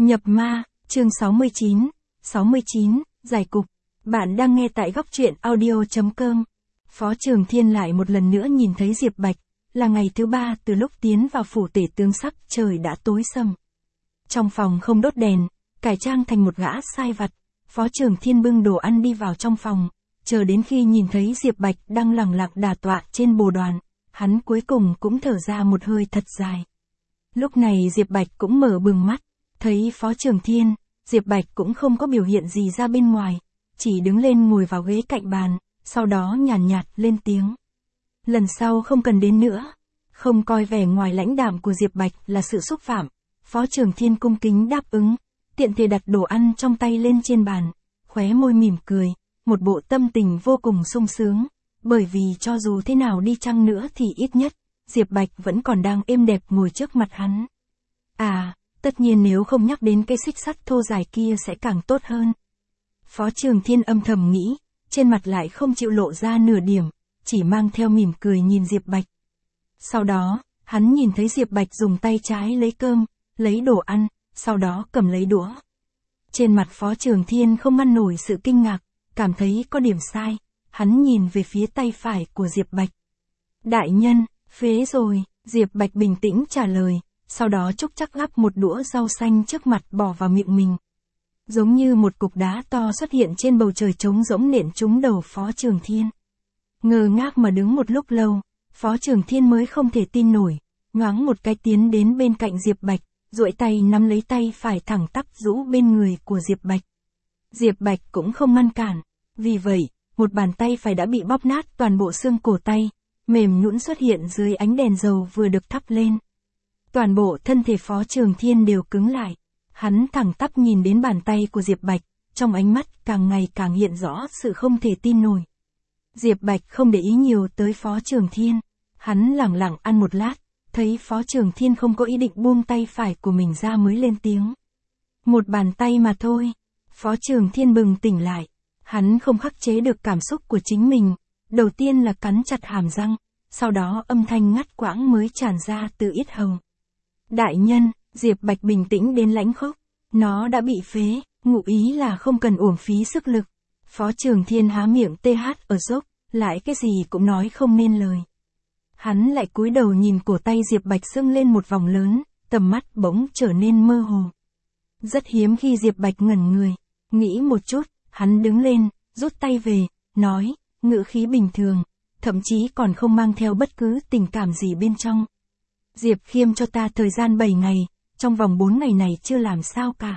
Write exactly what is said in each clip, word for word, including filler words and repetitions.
Nhập ma, chương sáu mươi chín, sáu mươi chín, giải cục. Bạn đang nghe tại góc truyện audio chấm com. Phó Trường Thiên lại một lần nữa nhìn thấy Diệp Bạch, là ngày thứ ba từ lúc tiến vào phủ tể tướng sắc trời đã tối sầm. Trong phòng không đốt đèn, cải trang thành một gã sai vặt, Phó Trường Thiên bưng đồ ăn đi vào trong phòng, chờ đến khi nhìn thấy Diệp Bạch đang lẳng lặng đả tọa trên bồ đoàn, hắn cuối cùng cũng thở ra một hơi thật dài. Lúc này Diệp Bạch cũng mở bừng mắt, thấy Phó Trường Thiên, Diệp Bạch cũng không có biểu hiện gì ra bên ngoài, chỉ đứng lên ngồi vào ghế cạnh bàn, sau đó nhàn nhạt, nhạt lên tiếng. Lần sau không cần đến nữa. Không coi vẻ ngoài lãnh đạm của Diệp Bạch là sự xúc phạm, Phó Trường Thiên cung kính đáp ứng, tiện thể đặt đồ ăn trong tay lên trên bàn, khóe môi mỉm cười, một bộ tâm tình vô cùng sung sướng, bởi vì cho dù thế nào đi chăng nữa thì ít nhất, Diệp Bạch vẫn còn đang êm đẹp ngồi trước mặt hắn. À, tất nhiên nếu không nhắc đến cây xích sắt thô dài kia sẽ càng tốt hơn. Phó Trường Thiên âm thầm nghĩ, trên mặt lại không chịu lộ ra nửa điểm, chỉ mang theo mỉm cười nhìn Diệp Bạch. Sau đó, hắn nhìn thấy Diệp Bạch dùng tay trái lấy cơm, lấy đồ ăn, sau đó cầm lấy đũa. Trên mặt Phó Trường Thiên không ngăn nổi sự kinh ngạc, cảm thấy có điểm sai, hắn nhìn về phía tay phải của Diệp Bạch. Đại nhân, phế rồi, Diệp Bạch bình tĩnh trả lời, sau đó chúc chắc gắp một đũa rau xanh trước mặt bỏ vào miệng mình. Giống như một cục đá to xuất hiện trên bầu trời trống rỗng nện trúng đầu Phó Trường Thiên. Ngơ ngác mà đứng một lúc lâu, Phó Trường Thiên mới không thể tin nổi, nhoáng một cái tiến đến bên cạnh Diệp Bạch, duỗi tay nắm lấy tay phải thẳng tắp rũ bên người của Diệp Bạch. Diệp Bạch cũng không ngăn cản, vì vậy, một bàn tay phải đã bị bóp nát toàn bộ xương cổ tay, mềm nhũn xuất hiện dưới ánh đèn dầu vừa được thắp lên. Toàn bộ thân thể Phó Trường Thiên đều cứng lại, hắn thẳng tắp nhìn đến bàn tay của Diệp Bạch, trong ánh mắt càng ngày càng hiện rõ sự không thể tin nổi. Diệp Bạch không để ý nhiều tới Phó Trường Thiên, hắn lẳng lặng ăn một lát, thấy Phó Trường Thiên không có ý định buông tay phải của mình ra mới lên tiếng. Một bàn tay mà thôi. Phó Trường Thiên bừng tỉnh lại, hắn không khắc chế được cảm xúc của chính mình, đầu tiên là cắn chặt hàm răng, sau đó âm thanh ngắt quãng mới tràn ra từ yết hầu. Đại nhân, Diệp Bạch bình tĩnh đến lãnh khốc, nó đã bị phế, ngụ ý là không cần uổng phí sức lực. Phó Trường Thiên há miệng tê hát ở dốc, lại cái gì cũng nói không nên lời. Hắn lại cúi đầu nhìn cổ tay Diệp Bạch sưng lên một vòng lớn, tầm mắt bỗng trở nên mơ hồ. Rất hiếm khi Diệp Bạch ngẩn người, nghĩ một chút, hắn đứng lên, rút tay về, nói, ngữ khí bình thường, thậm chí còn không mang theo bất cứ tình cảm gì bên trong. Diệp Khiêm cho ta thời gian bảy ngày, trong vòng bốn ngày này chưa làm sao cả.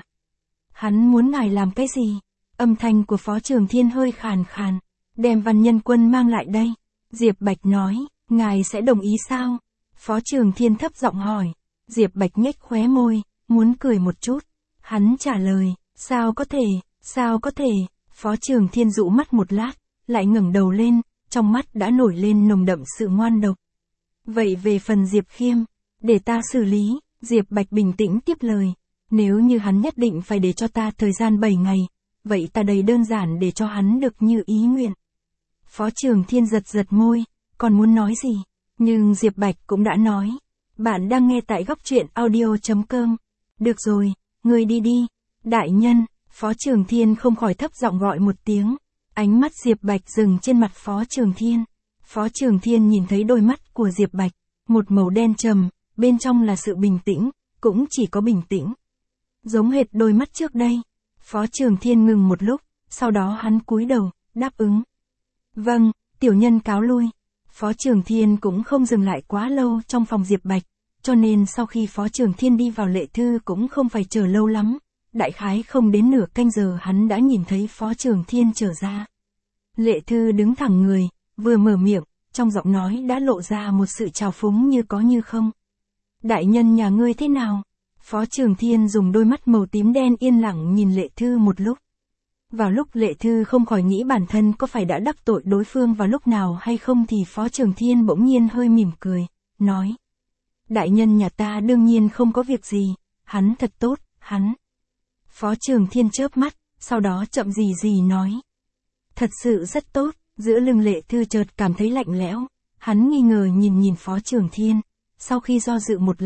Hắn muốn ngài làm cái gì? Âm thanh của Phó Trường Thiên hơi khàn khàn, đem Văn Nhân Quân mang lại đây. Diệp Bạch nói, ngài sẽ đồng ý sao? Phó Trường Thiên thấp giọng hỏi. Diệp Bạch nhếch khóe môi, muốn cười một chút. Hắn trả lời, sao có thể, sao có thể? Phó Trường Thiên dụ mắt một lát, lại ngẩng đầu lên, trong mắt đã nổi lên nồng đậm sự ngoan độc. Vậy về phần Diệp Khiêm, để ta xử lý. Diệp Bạch bình tĩnh tiếp lời, nếu như hắn nhất định phải để cho ta thời gian bảy ngày, vậy ta đây đơn giản để cho hắn được như ý nguyện. Phó Trường Thiên giật giật môi, còn muốn nói gì, nhưng Diệp Bạch cũng đã nói. Bạn đang nghe tại góc truyện audio chấm com. Được rồi, ngươi đi đi. Đại nhân, Phó Trường Thiên không khỏi thấp giọng gọi một tiếng, ánh mắt Diệp Bạch dừng trên mặt Phó Trường Thiên. Phó Trường Thiên nhìn thấy đôi mắt của Diệp Bạch, một màu đen trầm, bên trong là sự bình tĩnh, cũng chỉ có bình tĩnh. Giống hệt đôi mắt trước đây. Phó Trường Thiên ngừng một lúc, sau đó hắn cúi đầu, đáp ứng. Vâng, tiểu nhân cáo lui. Phó Trường Thiên cũng không dừng lại quá lâu trong phòng Diệp Bạch, cho nên sau khi Phó Trường Thiên đi vào Lệ Thư cũng không phải chờ lâu lắm. Đại khái không đến nửa canh giờ hắn đã nhìn thấy Phó Trường Thiên trở ra. Lệ Thư đứng thẳng người, vừa mở miệng, trong giọng nói đã lộ ra một sự trào phúng như có như không. Đại nhân nhà ngươi thế nào? Phó Trường Thiên dùng đôi mắt màu tím đen yên lặng nhìn Lệ Thư một lúc. Vào lúc Lệ Thư không khỏi nghĩ bản thân có phải đã đắc tội đối phương vào lúc nào hay không thì Phó Trường Thiên bỗng nhiên hơi mỉm cười, nói. Đại nhân nhà ta đương nhiên không có việc gì, hắn thật tốt, hắn. Phó Trường Thiên chớp mắt, sau đó chậm gì gì nói. Thật sự rất tốt, giữa lưng Lệ Thư chợt cảm thấy lạnh lẽo, hắn nghi ngờ nhìn nhìn Phó Trường Thiên. Sau khi do dự một lát,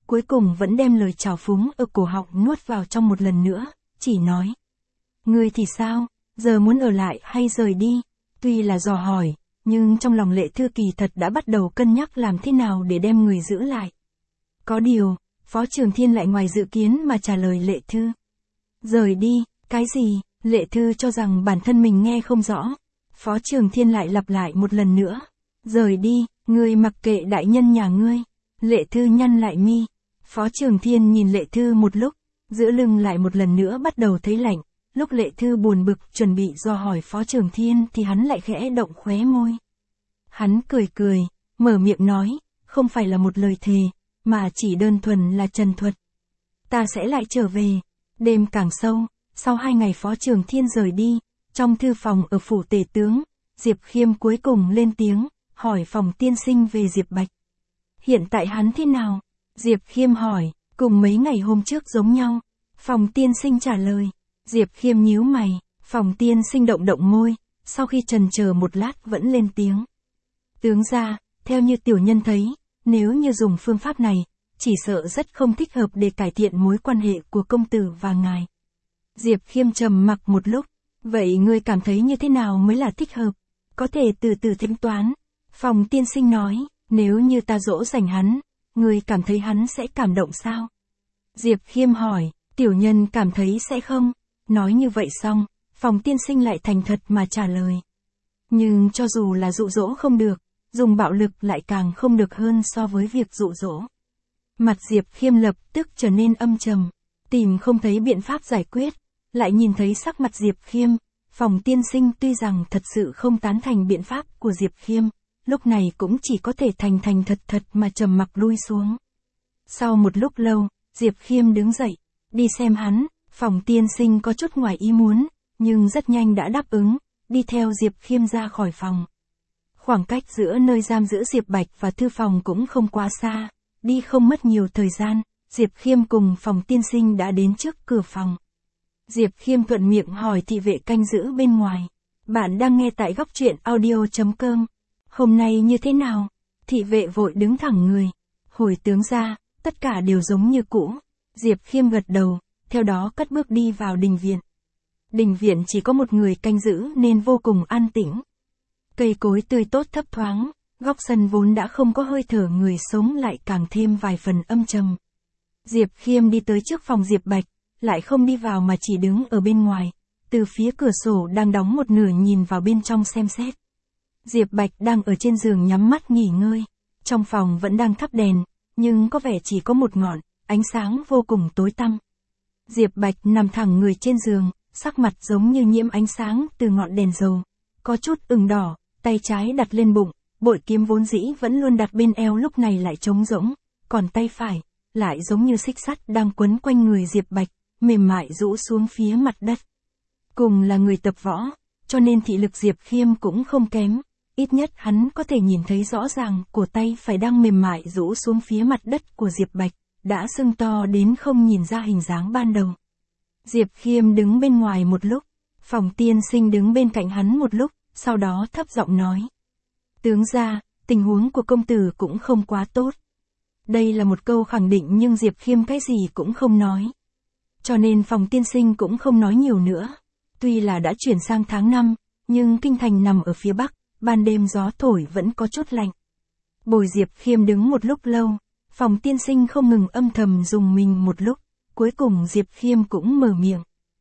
cuối cùng vẫn đem lời trào phúng ở cổ họng nuốt vào trong một lần nữa, chỉ nói. Ngươi thì sao, giờ muốn ở lại hay rời đi? Tuy là dò hỏi, nhưng trong lòng Lệ Thư kỳ thật đã bắt đầu cân nhắc làm thế nào để đem người giữ lại. Có điều, Phó Trường Thiên lại ngoài dự kiến mà trả lời Lệ Thư. Rời đi, cái gì? Lệ Thư cho rằng bản thân mình nghe không rõ. Phó Trường Thiên lại lặp lại một lần nữa. Rời đi, ngươi mặc kệ đại nhân nhà ngươi. Lệ Thư nhăn lại mi. Phó Trường Thiên nhìn Lệ Thư một lúc, giữa lưng lại một lần nữa bắt đầu thấy lạnh. Lúc Lệ Thư buồn bực chuẩn bị do hỏi Phó Trường Thiên thì hắn lại khẽ động khóe môi. Hắn cười cười, mở miệng nói, không phải là một lời thề, mà chỉ đơn thuần là trần thuật. Ta sẽ lại trở về. Đêm càng sâu, sau hai ngày Phó Trường Thiên rời đi, trong thư phòng ở phủ tể tướng, Diệp Khiêm cuối cùng lên tiếng, hỏi Phòng tiên sinh về Diệp Bạch. Hiện tại hắn thế nào? Diệp Khiêm hỏi, cùng mấy ngày hôm trước giống nhau. Phòng tiên sinh trả lời. Diệp Khiêm nhíu mày, Phòng tiên sinh động động môi, sau khi trần chờ một lát vẫn lên tiếng. Tướng gia, theo như tiểu nhân thấy, nếu như dùng phương pháp này, chỉ sợ rất không thích hợp để cải thiện mối quan hệ của công tử và ngài. Diệp Khiêm trầm mặc một lúc, vậy ngươi cảm thấy như thế nào mới là thích hợp? Có thể từ từ tính toán. Phòng tiên sinh nói, nếu như ta dỗ dành hắn, ngươi cảm thấy hắn sẽ cảm động sao? Diệp Khiêm hỏi, tiểu nhân cảm thấy sẽ không. Nói như vậy xong, Phòng tiên sinh lại thành thật mà trả lời. Nhưng cho dù là dụ dỗ không được, dùng bạo lực lại càng không được hơn so với việc dụ dỗ. Mặt Diệp Khiêm lập tức trở nên âm trầm, tìm không thấy biện pháp giải quyết, lại nhìn thấy sắc mặt Diệp Khiêm, Phòng tiên sinh tuy rằng thật sự không tán thành biện pháp của Diệp Khiêm, lúc này cũng chỉ có thể thành thành thật thật mà trầm mặc lui xuống. Sau một lúc lâu, Diệp Khiêm đứng dậy, đi xem hắn. Phòng tiên sinh có chút ngoài ý muốn, nhưng rất nhanh đã đáp ứng, đi theo Diệp Khiêm ra khỏi phòng. Khoảng cách giữa nơi giam giữ Diệp Bạch và thư phòng cũng không quá xa, đi không mất nhiều thời gian, Diệp Khiêm cùng Phòng tiên sinh đã đến trước cửa phòng. Diệp Khiêm thuận miệng hỏi thị vệ canh giữ bên ngoài. Bạn đang nghe tại góc truyện audio chấm com. Hôm nay như thế nào? Thị vệ vội đứng thẳng người. Hồi tướng gia, tất cả đều giống như cũ. Diệp Khiêm gật đầu, theo đó cất bước đi vào đình viện. Đình viện chỉ có một người canh giữ nên vô cùng an tĩnh. Cây cối tươi tốt thấp thoáng, góc sân vốn đã không có hơi thở người sống lại càng thêm vài phần âm trầm. Diệp Khiêm đi tới trước phòng Diệp Bạch, lại không đi vào mà chỉ đứng ở bên ngoài, từ phía cửa sổ đang đóng một nửa nhìn vào bên trong xem xét. Diệp Bạch đang ở trên giường nhắm mắt nghỉ ngơi, trong phòng vẫn đang thắp đèn, nhưng có vẻ chỉ có một ngọn, ánh sáng vô cùng tối tăm. Diệp Bạch nằm thẳng người trên giường, sắc mặt giống như nhiễm ánh sáng từ ngọn đèn dầu, có chút ửng đỏ, tay trái đặt lên bụng, bội kiếm vốn dĩ vẫn luôn đặt bên eo lúc này lại trống rỗng, còn tay phải, lại giống như xích sắt đang quấn quanh người Diệp Bạch, mềm mại rũ xuống phía mặt đất. Cùng là người tập võ, cho nên thị lực Diệp Khiêm cũng không kém, ít nhất hắn có thể nhìn thấy rõ ràng cổ tay phải đang mềm mại rũ xuống phía mặt đất của Diệp Bạch, đã sưng to đến không nhìn ra hình dáng ban đầu. Diệp Khiêm đứng bên ngoài một lúc, Phòng tiên sinh đứng bên cạnh hắn một lúc, sau đó thấp giọng nói. Tướng gia, tình huống của công tử cũng không quá tốt. Đây là một câu khẳng định nhưng Diệp Khiêm cái gì cũng không nói. Cho nên Phòng tiên sinh cũng không nói nhiều nữa. Tuy là đã chuyển sang tháng năm, nhưng kinh thành nằm ở phía bắc, ban đêm gió thổi vẫn có chút lạnh. Bồi Diệp Khiêm đứng một lúc lâu, Phòng tiên sinh không ngừng âm thầm dùng mình một lúc, cuối cùng Diệp Khiêm cũng mở miệng.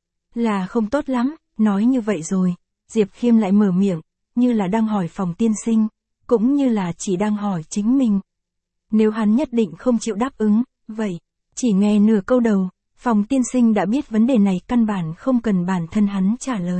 Là không tốt lắm, nói như vậy rồi, Diệp Khiêm lại mở miệng, như là đang hỏi Phòng tiên sinh, cũng như là chỉ đang hỏi chính mình. Nếu hắn nhất định không chịu đáp ứng, vậy, chỉ nghe nửa câu đầu, Phòng tiên sinh đã biết vấn đề này căn bản không cần bản thân hắn trả lời.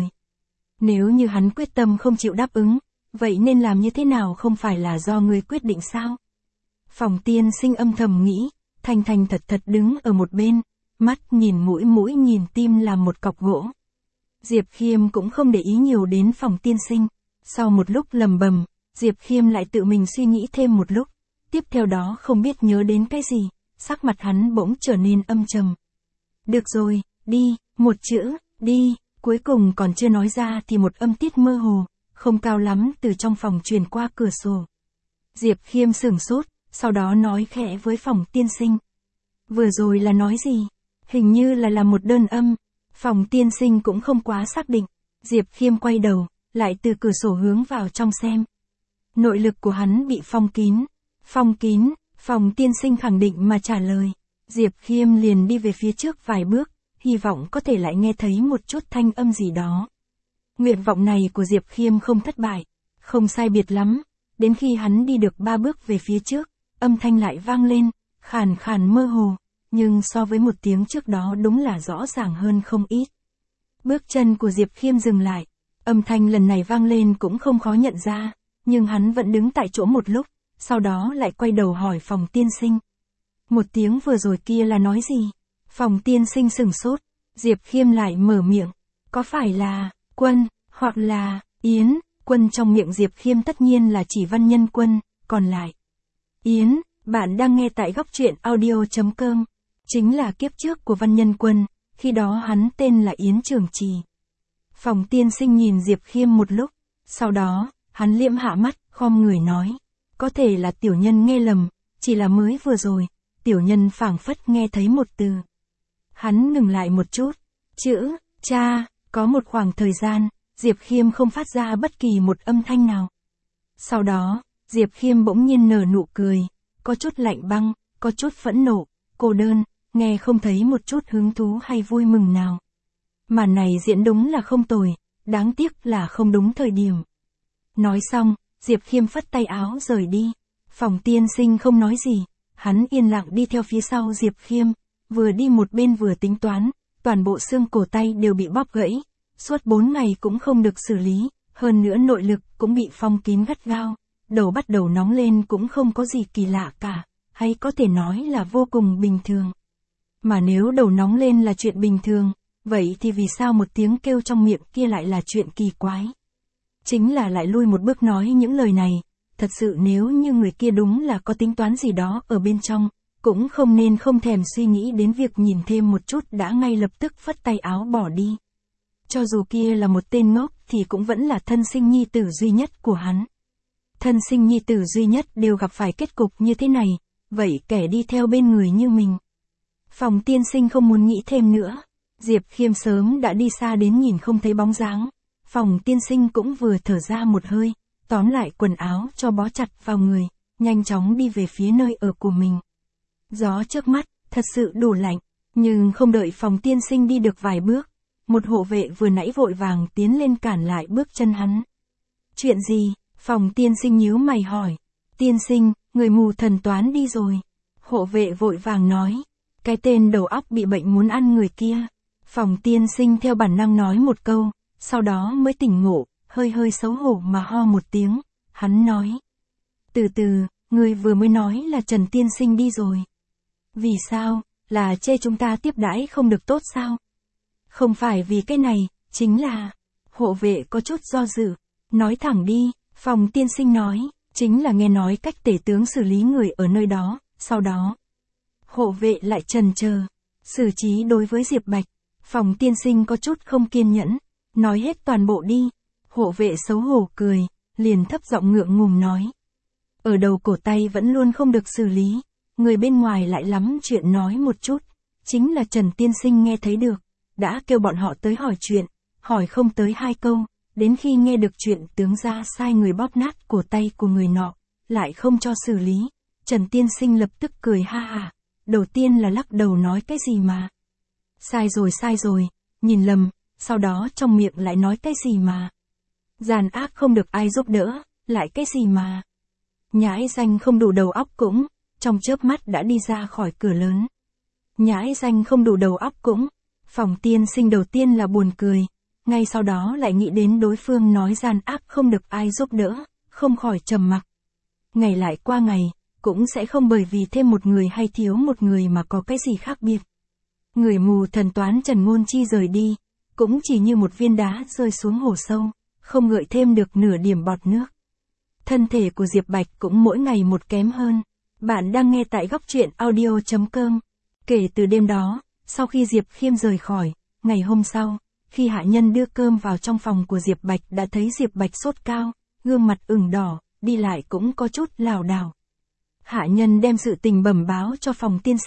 Nếu như hắn quyết tâm không chịu đáp ứng, vậy nên làm như thế nào không phải là do người quyết định sao? Phòng tiên sinh âm thầm nghĩ, thành thành thật thật đứng ở một bên, mắt nhìn mũi mũi nhìn tim làm một cọc gỗ. Diệp Khiêm cũng không để ý nhiều đến Phòng tiên sinh. Sau một lúc lầm bầm, Diệp Khiêm lại tự mình suy nghĩ thêm một lúc, tiếp theo đó không biết nhớ đến cái gì, sắc mặt hắn bỗng trở nên âm trầm. Được rồi, đi, một chữ, đi, cuối cùng còn chưa nói ra thì một âm tiết mơ hồ, không cao lắm từ trong phòng truyền qua cửa sổ. Diệp Khiêm sửng sốt, sau đó nói khẽ với Phòng tiên sinh. Vừa rồi là nói gì? Hình như là là một đơn âm. Phòng tiên sinh cũng không quá xác định. Diệp Khiêm quay đầu, lại từ cửa sổ hướng vào trong xem. Nội lực của hắn bị phong kín. Phong kín, phòng tiên sinh khẳng định mà trả lời. Diệp Khiêm liền đi về phía trước vài bước, hy vọng có thể lại nghe thấy một chút thanh âm gì đó. Nguyện vọng này của Diệp Khiêm không thất bại, không sai biệt lắm. Đến khi hắn đi được ba bước về phía trước, âm thanh lại vang lên, khàn khàn mơ hồ, nhưng so với một tiếng trước đó đúng là rõ ràng hơn không ít. Bước chân của Diệp Khiêm dừng lại, âm thanh lần này vang lên cũng không khó nhận ra, nhưng hắn vẫn đứng tại chỗ một lúc, sau đó lại quay đầu hỏi phòng tiên sinh. Một tiếng vừa rồi kia là nói gì? Phòng tiên sinh sửng sốt, Diệp Khiêm lại mở miệng, có phải là Quân, hoặc là Yến? Quân trong miệng Diệp Khiêm tất nhiên là chỉ Văn Nhân Quân, còn lại Yến, bạn đang nghe tại góc truyện audio chấm com, chính là kiếp trước của Văn Nhân Quân, khi đó hắn tên là Yến Trường Trì. Phòng tiên sinh nhìn Diệp Khiêm một lúc, sau đó, hắn liễm hạ mắt, khom người nói, có thể là tiểu nhân nghe lầm, chỉ là mới vừa rồi, tiểu nhân phảng phất nghe thấy một từ. Hắn ngừng lại một chút, chữ, cha, có một khoảng thời gian, Diệp Khiêm không phát ra bất kỳ một âm thanh nào. Sau đó, Diệp Khiêm bỗng nhiên nở nụ cười, có chút lạnh băng, có chút phẫn nộ, cô đơn, nghe không thấy một chút hứng thú hay vui mừng nào. Màn này diễn đúng là không tồi, đáng tiếc là không đúng thời điểm. Nói xong, Diệp Khiêm phất tay áo rời đi. Phòng tiên sinh không nói gì, hắn yên lặng đi theo phía sau Diệp Khiêm, vừa đi một bên vừa tính toán, toàn bộ xương cổ tay đều bị bóp gãy, suốt bốn ngày cũng không được xử lý, hơn nữa nội lực cũng bị phong kín gắt gao, đầu bắt đầu nóng lên cũng không có gì kỳ lạ cả, hay có thể nói là vô cùng bình thường. Mà nếu đầu nóng lên là chuyện bình thường, vậy thì vì sao một tiếng kêu trong miệng kia lại là chuyện kỳ quái? Chính là lại lui một bước nói những lời này, thật sự nếu như người kia đúng là có tính toán gì đó ở bên trong, cũng không nên không thèm suy nghĩ đến việc nhìn thêm một chút đã ngay lập tức phất tay áo bỏ đi. Cho dù kia là một tên ngốc thì cũng vẫn là thân sinh nhi tử duy nhất của hắn. Thân sinh nhi tử duy nhất đều gặp phải kết cục như thế này, vậy kẻ đi theo bên người như mình. Phòng tiên sinh không muốn nghĩ thêm nữa. Diệp Khiêm sớm đã đi xa đến nhìn không thấy bóng dáng. Phòng tiên sinh cũng vừa thở ra một hơi, tóm lại quần áo cho bó chặt vào người, nhanh chóng đi về phía nơi ở của mình. Gió trước mắt, thật sự đủ lạnh, nhưng không đợi phòng tiên sinh đi được vài bước, một hộ vệ vừa nãy vội vàng tiến lên cản lại bước chân hắn. Chuyện gì? Phòng tiên sinh nhíu mày hỏi. Tiên sinh, người mù thần toán đi rồi. Hộ vệ vội vàng nói. Cái tên đầu óc bị bệnh muốn ăn người kia. Phòng tiên sinh theo bản năng nói một câu, sau đó mới tỉnh ngộ, hơi hơi xấu hổ mà ho một tiếng. Hắn nói. Từ từ, người vừa mới nói là Trần tiên sinh đi rồi. Vì sao? Là chê chúng ta tiếp đãi không được tốt sao? Không phải vì cái này, chính là... Hộ vệ có chút do dự. Nói thẳng đi, phòng tiên sinh nói, chính là nghe nói cách tể tướng xử lý người ở nơi đó, sau đó. Hộ vệ lại chần chờ, xử trí đối với Diệp Bạch. Phòng tiên sinh có chút không kiên nhẫn, nói hết toàn bộ đi. Hộ vệ xấu hổ cười, liền thấp giọng ngượng ngùng nói. Ở đầu cổ tay vẫn luôn không được xử lý, người bên ngoài lại lắm chuyện nói một chút. Chính là Trần tiên sinh nghe thấy được, đã kêu bọn họ tới hỏi chuyện, hỏi không tới hai câu. Đến khi nghe được chuyện tướng gia sai người bóp nát cổ tay của người nọ, lại không cho xử lý, Trần tiên sinh lập tức cười ha ha, đầu tiên là lắc đầu nói cái gì mà. Sai rồi sai rồi, nhìn lầm, sau đó trong miệng lại nói cái gì mà. Giàn ác không được ai giúp đỡ, lại cái gì mà. Nhãi danh không đủ đầu óc cũng, trong chớp mắt đã đi ra khỏi cửa lớn. Nhãi danh không đủ đầu óc cũng, phòng tiên sinh đầu tiên là buồn cười. Ngay sau đó lại nghĩ đến đối phương nói gian ác không được ai giúp đỡ, không khỏi trầm mặc. Ngày lại qua ngày, cũng sẽ không bởi vì thêm một người hay thiếu một người mà có cái gì khác biệt. Người mù thần toán Trần Ngôn Chi rời đi, cũng chỉ như một viên đá rơi xuống hồ sâu, không gợi thêm được nửa điểm bọt nước. Thân thể của Diệp Bạch cũng mỗi ngày một kém hơn. Bạn đang nghe tại góc truyện audio chấm com. Kể từ đêm đó, sau khi Diệp Khiêm rời khỏi, ngày hôm sau, khi hạ nhân đưa cơm vào trong phòng của Diệp Bạch đã thấy Diệp Bạch sốt cao, gương mặt ửng đỏ, đi lại cũng có chút lảo đảo. Hạ nhân đem sự tình bẩm báo cho phòng tiên sinh,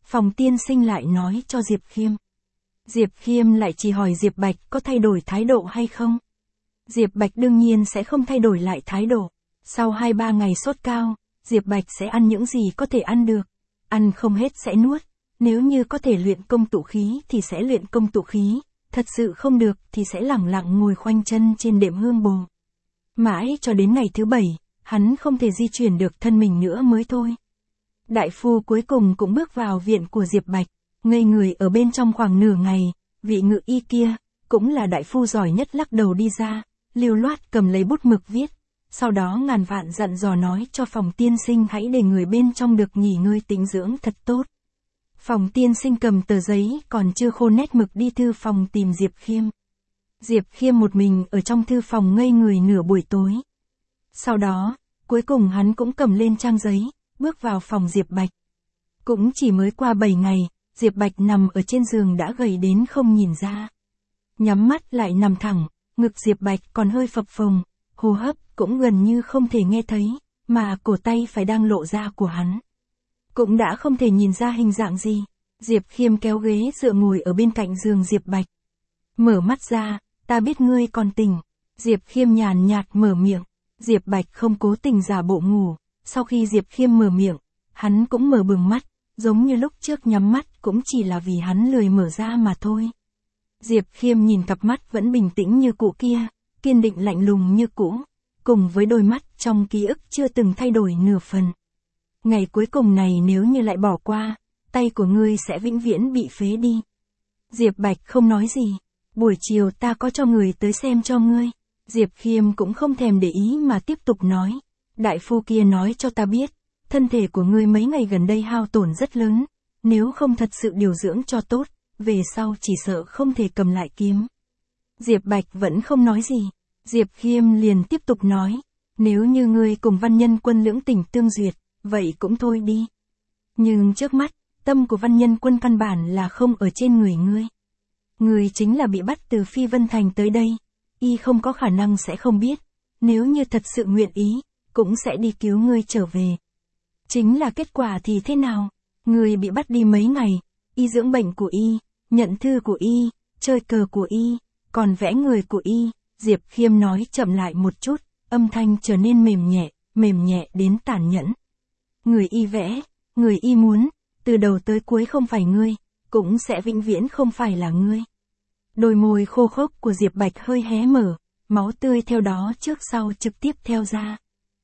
Phòng tiên sinh lại nói cho Diệp Khiêm. Diệp Khiêm lại chỉ hỏi Diệp Bạch có thay đổi thái độ hay không. Diệp Bạch đương nhiên sẽ không thay đổi lại thái độ. Sau hai ba ngày sốt cao, Diệp Bạch sẽ ăn những gì có thể ăn được. Ăn không hết sẽ nuốt. Nếu như có thể luyện công tụ khí thì sẽ luyện công tụ khí. Thật sự không được thì sẽ lẳng lặng ngồi khoanh chân trên đệm hương bồ. Mãi cho đến ngày thứ bảy, hắn không thể di chuyển được thân mình nữa mới thôi. Đại phu cuối cùng cũng bước vào viện của Diệp Bạch, ngây người ở bên trong khoảng nửa ngày, vị ngự y kia, cũng là đại phu giỏi nhất lắc đầu đi ra, lưu loát cầm lấy bút mực viết, sau đó ngàn vạn dặn dò nói cho phòng tiên sinh hãy để người bên trong được nghỉ ngơi tĩnh dưỡng thật tốt. Phòng tiên sinh cầm tờ giấy còn chưa khô nét mực đi thư phòng tìm Diệp Khiêm. Diệp Khiêm một mình ở trong thư phòng ngây người nửa buổi tối. Sau đó, cuối cùng hắn cũng cầm lên trang giấy, bước vào phòng Diệp Bạch. Cũng chỉ mới qua bảy ngày, Diệp Bạch nằm ở trên giường đã gầy đến không nhìn ra. Nhắm mắt lại nằm thẳng, ngực Diệp Bạch còn hơi phập phồng, hô hấp cũng gần như không thể nghe thấy, mà cổ tay phải đang lộ ra của hắn. Cũng đã không thể nhìn ra hình dạng gì. Diệp Khiêm kéo ghế dựa ngồi ở bên cạnh giường Diệp Bạch. Mở mắt ra, ta biết ngươi còn tỉnh. Diệp Khiêm nhàn nhạt mở miệng. Diệp Bạch không cố tình giả bộ ngủ. Sau khi Diệp Khiêm mở miệng, hắn cũng mở bừng mắt, giống như lúc trước nhắm mắt cũng chỉ là vì hắn lười mở ra mà thôi. Diệp Khiêm nhìn cặp mắt vẫn bình tĩnh như cũ kia, kiên định lạnh lùng như cũ, cùng với đôi mắt trong ký ức chưa từng thay đổi nửa phần. Ngày cuối cùng này nếu như lại bỏ qua, tay của ngươi sẽ vĩnh viễn bị phế đi. Diệp Bạch không nói gì. Buổi chiều ta có cho người tới xem cho ngươi. Diệp Khiêm cũng không thèm để ý mà tiếp tục nói. Đại phu kia nói cho ta biết, thân thể của ngươi mấy ngày gần đây hao tổn rất lớn. Nếu không thật sự điều dưỡng cho tốt, về sau chỉ sợ không thể cầm lại kiếm. Diệp Bạch vẫn không nói gì. Diệp Khiêm liền tiếp tục nói. Nếu như ngươi cùng Văn Nhân Quân lưỡng tình tương duyệt, vậy cũng thôi đi. Nhưng trước mắt, tâm của Văn Nhân Quân căn bản là không ở trên người ngươi. Ngươi chính là bị bắt từ Phi Vân Thành tới đây. Y không có khả năng sẽ không biết. Nếu như thật sự nguyện ý, cũng sẽ đi cứu ngươi trở về. Chính là kết quả thì thế nào? Ngươi bị bắt đi mấy ngày. Y dưỡng bệnh của Y, nhận thư của Y, chơi cờ của Y, còn vẽ người của Y. Diệp Khiêm nói chậm lại một chút, âm thanh trở nên mềm nhẹ, mềm nhẹ đến tàn nhẫn. Người Y vẽ, người Y muốn, từ đầu tới cuối không phải ngươi, cũng sẽ vĩnh viễn không phải là ngươi. Đôi môi khô khốc của Diệp Bạch hơi hé mở, máu tươi theo đó trước sau trực tiếp theo ra.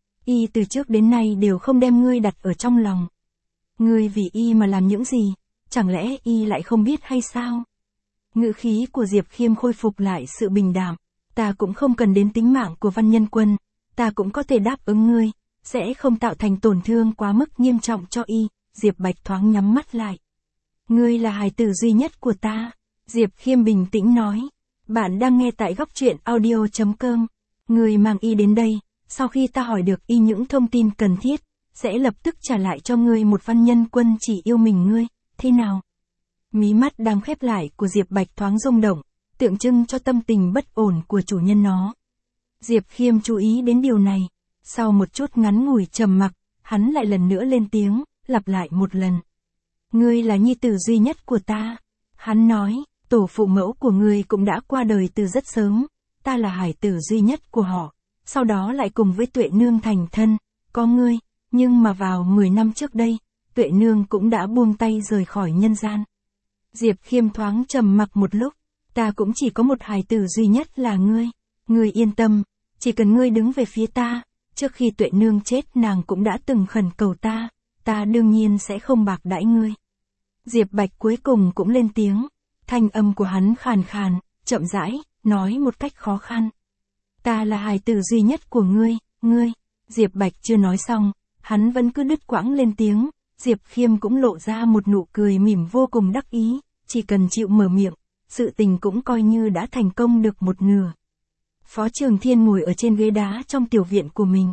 Y từ trước đến nay đều không đem ngươi đặt ở trong lòng. Ngươi vì Y mà làm những gì, chẳng lẽ Y lại không biết hay sao? Ngữ khí của Diệp Khiêm khôi phục lại sự bình đạm. Ta cũng không cần đến tính mạng của Văn Nhân Quân, ta cũng có thể đáp ứng ngươi, sẽ không tạo thành tổn thương quá mức nghiêm trọng cho Y. Diệp Bạch thoáng nhắm mắt lại. Ngươi là hài tử duy nhất của ta. Diệp Khiêm bình tĩnh nói. Bạn đang nghe tại góc truyện audio chấm com. Ngươi mang Y đến đây, sau khi ta hỏi được Y những thông tin cần thiết, sẽ lập tức trả lại cho ngươi một Văn Nhân Quân chỉ yêu mình ngươi, thế nào? Mí mắt đang khép lại của Diệp Bạch thoáng rung động, tượng trưng cho tâm tình bất ổn của chủ nhân nó. Diệp Khiêm chú ý đến điều này. Sau một chút ngắn ngủi trầm mặc, hắn lại lần nữa lên tiếng, lặp lại một lần. Ngươi là nhi tử duy nhất của ta. Hắn nói, tổ phụ mẫu của ngươi cũng đã qua đời từ rất sớm, ta là hải tử duy nhất của họ, sau đó lại cùng với Tuệ Nương thành thân, có ngươi, nhưng mà vào mười năm trước đây, Tuệ Nương cũng đã buông tay rời khỏi nhân gian. Diệp Khiêm thoáng trầm mặc một lúc, ta cũng chỉ có một hải tử duy nhất là ngươi, ngươi yên tâm, chỉ cần ngươi đứng về phía ta, trước khi Tuệ Nương chết nàng cũng đã từng khẩn cầu ta, ta đương nhiên sẽ không bạc đãi ngươi. Diệp Bạch cuối cùng cũng lên tiếng, thanh âm của hắn khàn khàn, chậm rãi, nói một cách khó khăn. Ta là hài tử duy nhất của ngươi, ngươi. Diệp Bạch chưa nói xong, hắn vẫn cứ đứt quãng lên tiếng, Diệp Khiêm cũng lộ ra một nụ cười mỉm vô cùng đắc ý, chỉ cần chịu mở miệng, sự tình cũng coi như đã thành công được một nửa. Phó Trường Thiên ngồi ở trên ghế đá trong tiểu viện của mình.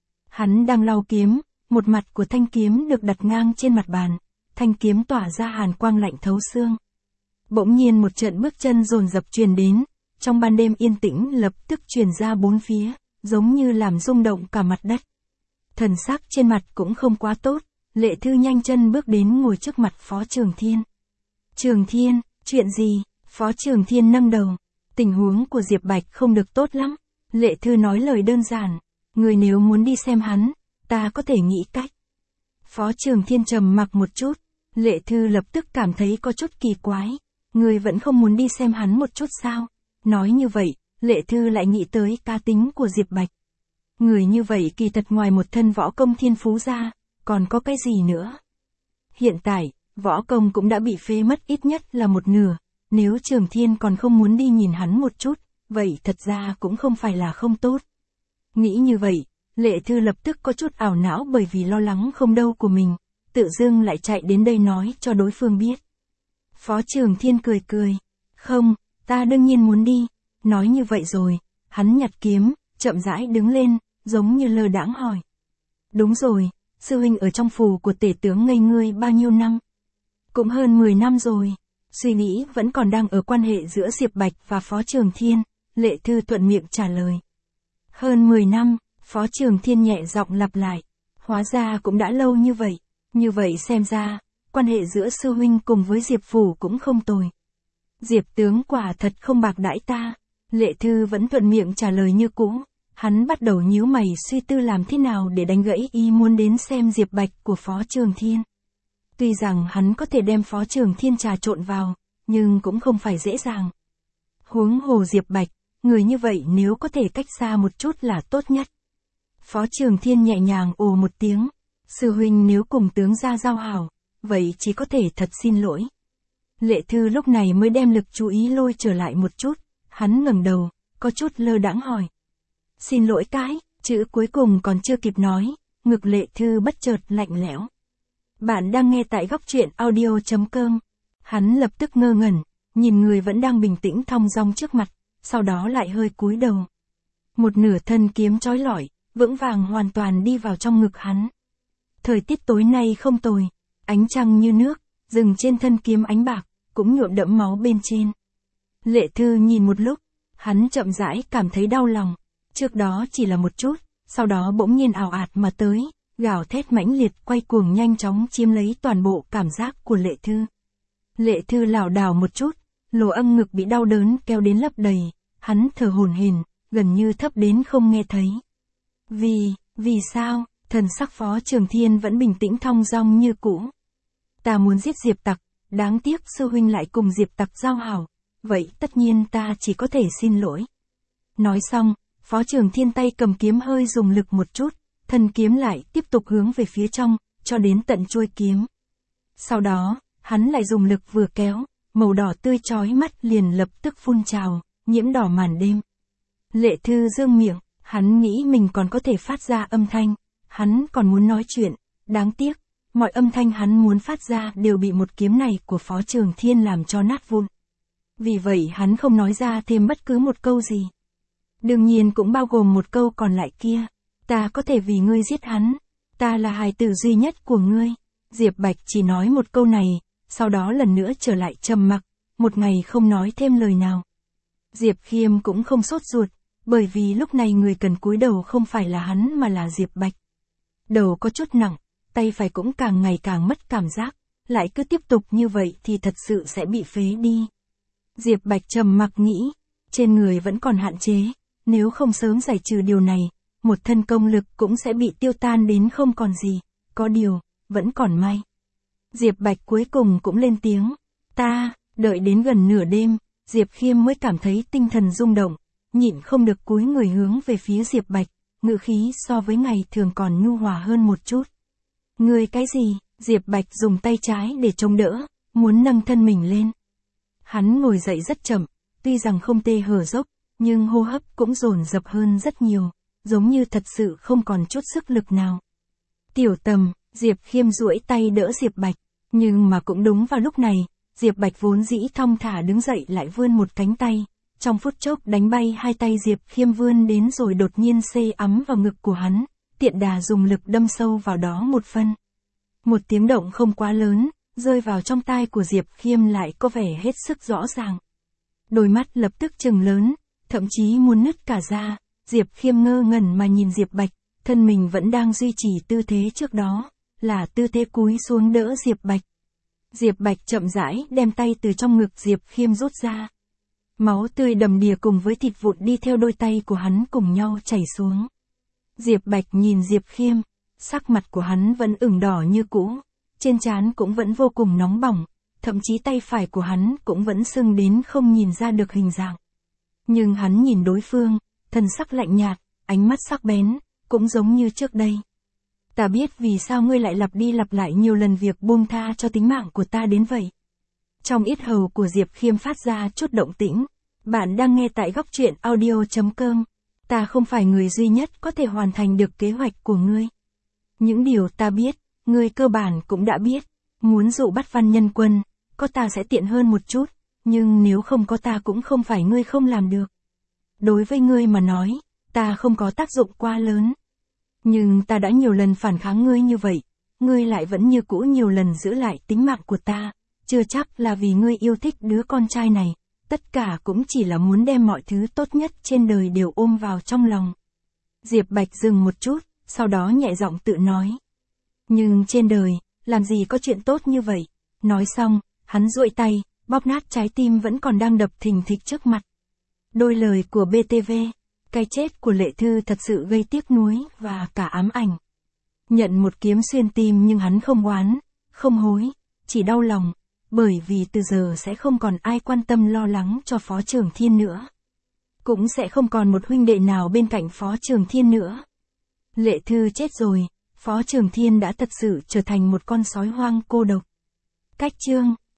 Hắn đang lau kiếm, một mặt của thanh kiếm được đặt ngang trên mặt bàn, thanh kiếm tỏa ra hàn quang lạnh thấu xương. Bỗng nhiên một trận bước chân dồn dập truyền đến, trong ban đêm yên tĩnh lập tức truyền ra bốn phía, giống như làm rung động cả mặt đất. Thần sắc trên mặt cũng không quá tốt, Lệ Thư nhanh chân bước đến ngồi trước mặt Phó Trường Thiên. Trường Thiên, chuyện gì? Phó Trường Thiên nâng đầu. Tình huống của Diệp Bạch không được tốt lắm. Lệ Thư nói lời đơn giản. Người nếu muốn đi xem hắn, ta có thể nghĩ cách. Phó Trường Thiên trầm mặc một chút. Lệ Thư lập tức cảm thấy có chút kỳ quái. Người vẫn không muốn đi xem hắn một chút sao? Nói như vậy, Lệ Thư lại nghĩ tới cá tính của Diệp Bạch. Người như vậy kỳ thật ngoài một thân võ công thiên phú ra, còn có cái gì nữa? Hiện tại, võ công cũng đã bị phế mất ít nhất là một nửa. Nếu Trường Thiên còn không muốn đi nhìn hắn một chút, vậy thật ra cũng không phải là không tốt. Nghĩ như vậy, Lệ Thư lập tức có chút ảo não bởi vì lo lắng không đâu của mình, tự dưng lại chạy đến đây nói cho đối phương biết. Phó Trường Thiên cười cười. Không, ta đương nhiên muốn đi. Nói như vậy rồi, hắn nhặt kiếm, chậm rãi đứng lên, giống như lơ đãng hỏi. Đúng rồi, sư huynh ở trong phủ của tể tướng ngây ngươi bao nhiêu năm? Cũng hơn mười năm rồi. Suy nghĩ vẫn còn đang ở quan hệ giữa Diệp Bạch và Phó Trường Thiên, Lệ Thư thuận miệng trả lời. Hơn mười năm, Phó Trường Thiên nhẹ giọng lặp lại. Hóa ra cũng đã lâu như vậy. Như vậy xem ra, quan hệ giữa sư huynh cùng với Diệp phủ cũng không tồi. Diệp tướng quả thật không bạc đãi ta. Lệ Thư vẫn thuận miệng trả lời như cũ. Hắn bắt đầu nhíu mày suy tư làm thế nào để đánh gãy ý muốn đến xem Diệp Bạch của Phó Trường Thiên. Tuy rằng hắn có thể đem Phó Trường Thiên trà trộn vào, nhưng cũng không phải dễ dàng. Huống hồ Diệp Bạch, người như vậy nếu có thể cách xa một chút là tốt nhất. Phó Trường Thiên nhẹ nhàng ồ một tiếng. Sư huynh nếu cùng tướng gia giao hảo, vậy chỉ có thể thật xin lỗi. Lệ Thư lúc này mới đem lực chú ý lôi trở lại một chút. Hắn ngẩng đầu, có chút lơ đãng hỏi. Xin lỗi cái, chữ cuối cùng còn chưa kịp nói, ngực Lệ Thư bất chợt lạnh lẽo. Bạn đang nghe tại góc truyện audio chấm com. Hắn lập tức ngơ ngẩn, nhìn người vẫn đang bình tĩnh thong dong trước mặt, sau đó lại hơi cúi đầu. Một nửa thân kiếm chói lọi, vững vàng hoàn toàn đi vào trong ngực hắn. Thời tiết tối nay không tồi, ánh trăng như nước, dừng trên thân kiếm ánh bạc, cũng nhuộm đẫm máu bên trên. Lệ Thư nhìn một lúc, hắn chậm rãi cảm thấy đau lòng. Trước đó chỉ là một chút, sau đó bỗng nhiên ào ạt mà tới, gào thét mãnh liệt quay cuồng nhanh chóng chiếm lấy toàn bộ cảm giác của Lệ Thư. Lệ Thư lảo đảo một chút, lỗ âm ngực bị đau đớn kéo đến lấp đầy, hắn thở hổn hển, gần như thấp đến không nghe thấy. Vì, vì sao? Thần sắc Phó Trường Thiên vẫn bình tĩnh thong dong như cũ. Ta muốn giết Diệp Tặc, đáng tiếc sư huynh lại cùng Diệp Tặc giao hảo, vậy tất nhiên ta chỉ có thể xin lỗi. Nói xong, Phó Trường Thiên tay cầm kiếm hơi dùng lực một chút, thân kiếm lại tiếp tục hướng về phía trong, cho đến tận chuôi kiếm. Sau đó, hắn lại dùng lực vừa kéo, màu đỏ tươi chói mắt liền lập tức phun trào, nhiễm đỏ màn đêm. Lệ Thư dương miệng, hắn nghĩ mình còn có thể phát ra âm thanh, hắn còn muốn nói chuyện, đáng tiếc, mọi âm thanh hắn muốn phát ra đều bị một kiếm này của Phó Trường Thiên làm cho nát vụn. Vì vậy hắn không nói ra thêm bất cứ một câu gì. Đương nhiên cũng bao gồm một câu còn lại kia. Ta có thể vì ngươi giết hắn. Ta là hài tử duy nhất của ngươi. Diệp Bạch chỉ nói một câu này, sau đó lần nữa trở lại trầm mặc, một ngày không nói thêm lời nào. Diệp Khiêm cũng không sốt ruột, bởi vì lúc này người cần cúi đầu không phải là hắn mà là Diệp Bạch. Đầu có chút nặng, tay phải cũng càng ngày càng mất cảm giác, lại cứ tiếp tục như vậy thì thật sự sẽ bị phế đi. Diệp Bạch trầm mặc nghĩ, trên người vẫn còn hạn chế, nếu không sớm giải trừ điều này, một thân công lực cũng sẽ bị tiêu tan đến không còn gì, có điều, vẫn còn may. Diệp Bạch cuối cùng cũng lên tiếng, ta, đợi đến gần nửa đêm, Diệp Khiêm mới cảm thấy tinh thần rung động, nhịn không được cúi người hướng về phía Diệp Bạch, ngữ khí so với ngày thường còn nhu hòa hơn một chút. Ngươi cái gì? Diệp Bạch dùng tay trái để chống đỡ, muốn nâng thân mình lên. Hắn ngồi dậy rất chậm, tuy rằng không tê hở dốc, nhưng hô hấp cũng dồn dập hơn rất nhiều, giống như thật sự không còn chút sức lực nào. Tiểu Tầm, Diệp Khiêm duỗi tay đỡ Diệp Bạch, nhưng mà cũng đúng vào lúc này, Diệp Bạch vốn dĩ thong thả đứng dậy lại vươn một cánh tay, trong phút chốc đánh bay hai tay Diệp Khiêm vươn đến rồi đột nhiên xê ấm vào ngực của hắn, tiện đà dùng lực đâm sâu vào đó một phân. Một tiếng động không quá lớn, rơi vào trong tai của Diệp Khiêm lại có vẻ hết sức rõ ràng. Đôi mắt lập tức trừng lớn, thậm chí muốn nứt cả ra, Diệp Khiêm ngơ ngẩn mà nhìn Diệp Bạch, thân mình vẫn đang duy trì tư thế trước đó, là tư thế cúi xuống đỡ Diệp Bạch. Diệp Bạch chậm rãi đem tay từ trong ngực Diệp Khiêm rút ra. Máu tươi đầm đìa cùng với thịt vụn đi theo đôi tay của hắn cùng nhau chảy xuống. Diệp Bạch nhìn Diệp Khiêm, sắc mặt của hắn vẫn ửng đỏ như cũ, trên trán cũng vẫn vô cùng nóng bỏng, thậm chí tay phải của hắn cũng vẫn sưng đến không nhìn ra được hình dạng. Nhưng hắn nhìn đối phương, thần sắc lạnh nhạt, ánh mắt sắc bén, cũng giống như trước đây. Ta biết vì sao ngươi lại lặp đi lặp lại nhiều lần việc buông tha cho tính mạng của ta đến vậy. Trong yết hầu của Diệp Khiêm phát ra chút động tĩnh. Bạn đang nghe tại góc truyện audio chấm com. Ta không phải người duy nhất có thể hoàn thành được kế hoạch của ngươi. Những điều ta biết, ngươi cơ bản cũng đã biết. Muốn dụ bắt Văn Nhân Quân, có ta sẽ tiện hơn một chút, nhưng nếu không có ta cũng không phải ngươi không làm được. Đối với ngươi mà nói, ta không có tác dụng quá lớn. Nhưng ta đã nhiều lần phản kháng ngươi như vậy, ngươi lại vẫn như cũ nhiều lần giữ lại tính mạng của ta, chưa chắc là vì ngươi yêu thích đứa con trai này, tất cả cũng chỉ là muốn đem mọi thứ tốt nhất trên đời đều ôm vào trong lòng. Diệp Bạch dừng một chút, sau đó nhẹ giọng tự nói. Nhưng trên đời, làm gì có chuyện tốt như vậy? Nói xong, hắn duỗi tay, bóp nát trái tim vẫn còn đang đập thình thịch trước mặt. Đôi lời của bê tê vê, cái chết của Lệ Thư thật sự gây tiếc nuối và cả ám ảnh. Nhận một kiếm xuyên tim nhưng hắn không oán, không hối, chỉ đau lòng, bởi vì từ giờ sẽ không còn ai quan tâm lo lắng cho Phó Trường Thiên nữa. Cũng sẽ không còn một huynh đệ nào bên cạnh Phó Trường Thiên nữa. Lệ Thư chết rồi, Phó Trường Thiên đã thật sự trở thành một con sói hoang cô độc. Cách chương